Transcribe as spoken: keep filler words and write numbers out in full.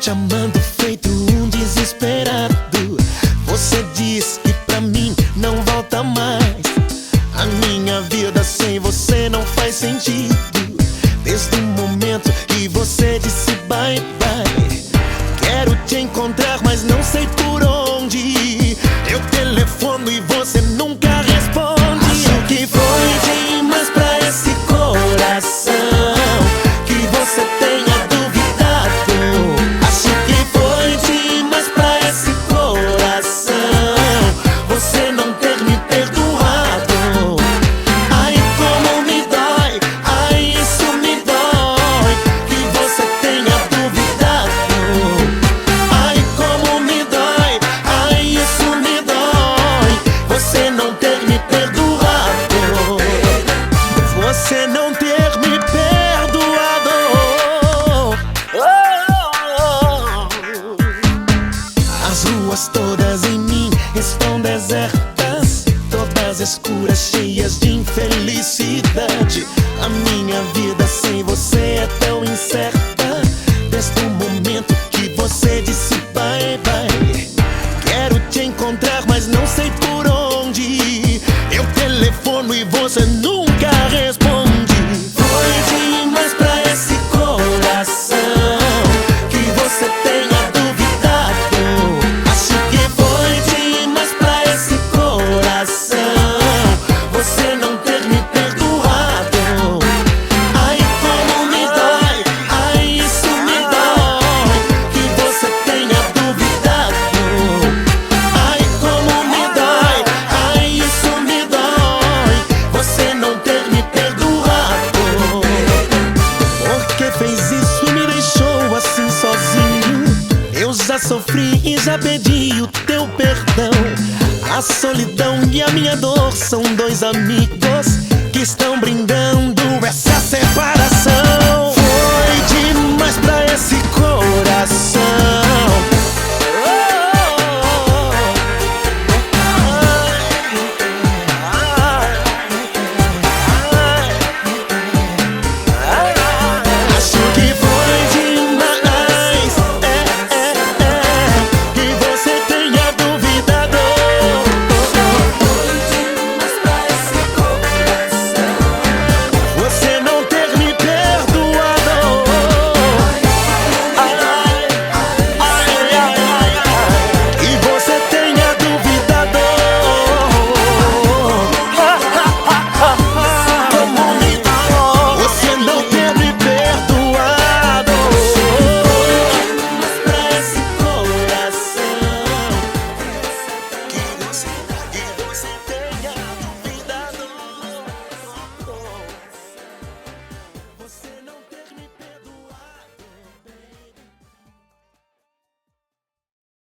te amando feito um desesperado. Você diz que pra mim não volta mais. A minha vida sem você não faz sentido. Desde o momento que você disse bye bye. Quero te encontrar, mas não sei por onde. Eu telefono e você nunca responde. Acho que foi demais pra esse coração que você tenha duvidado. Acho que foi demais pra esse coração você não ter me perdoado. Ai, como me dói, ai, isso me dói, que você tenha duvidado. Ai, como me dói, ai, isso me dói, você não ter me perdoado. Você não ter me perdoado. Oh, as ruas todas em mim estão desertas, todas escuras, cheias de infelicidade. A minha vida sem você é tão incerta. Desde o momento que você disse bye bye. Quero te encontrar, mas não sei por onde. Eu telefono e você nunca responde. Foi demais pra esse coração que você tenha duvidado. Acho que foi demais pra esse coração você não ter me perdoado. Ai, como me dói, ai, isso me dói, que você tenha duvidado. Ai, como me dói, ai, isso me dói, você não ter me perdoado. Porque fez isso e me deixou assim sozinho. Eu já sofri e já pedi o teu perdão. A solidão e a minha dor são dois amigos